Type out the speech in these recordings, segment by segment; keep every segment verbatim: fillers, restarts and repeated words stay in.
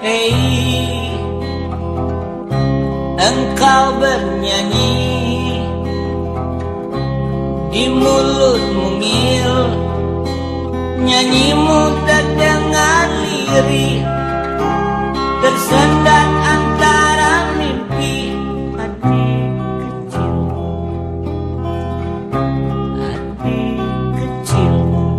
Hei, engkau bernyanyi di mulut mungil, nyanyimu terdengar lirih, tersendat antara mimpi hati kecil, hati kecil.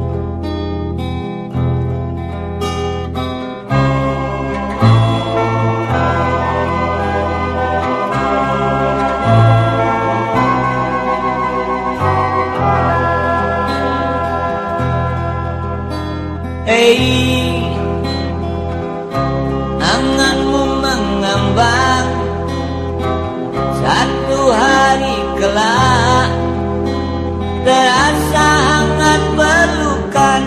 Hei, anganmu mengambang, satu hari kelak terasa hangat pelukan,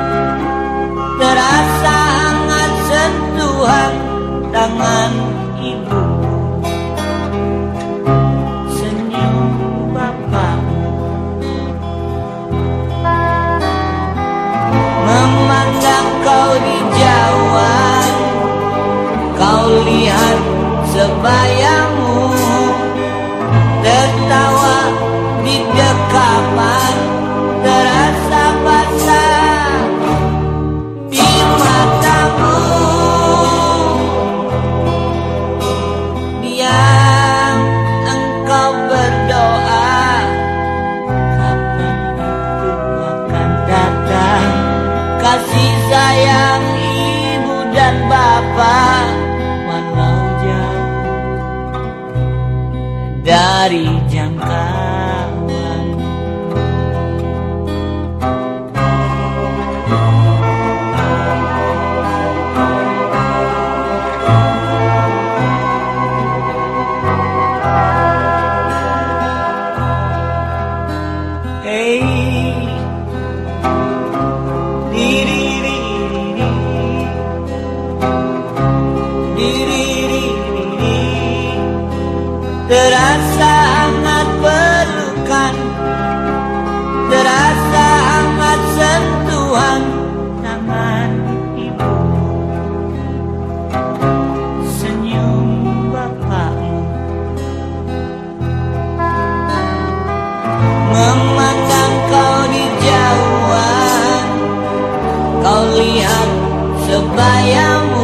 terasa hangat sentuhan tangan ibu, senyum bapakmu, memandang kau di jauhan, kau lihat sebayangmu, tertawa di dekapan, terasa basah di matamu. Diam engkau berdoa, kapan itu akan datang kasih sayang ibu dan bapak, walau jauh dari jangkauan. Hey, diri terasa hangat pelukan, terasa hangat sentuhan tangan ibu, senyum bapakmu, memandang kau di jauhan, kau lihat sebayangmu,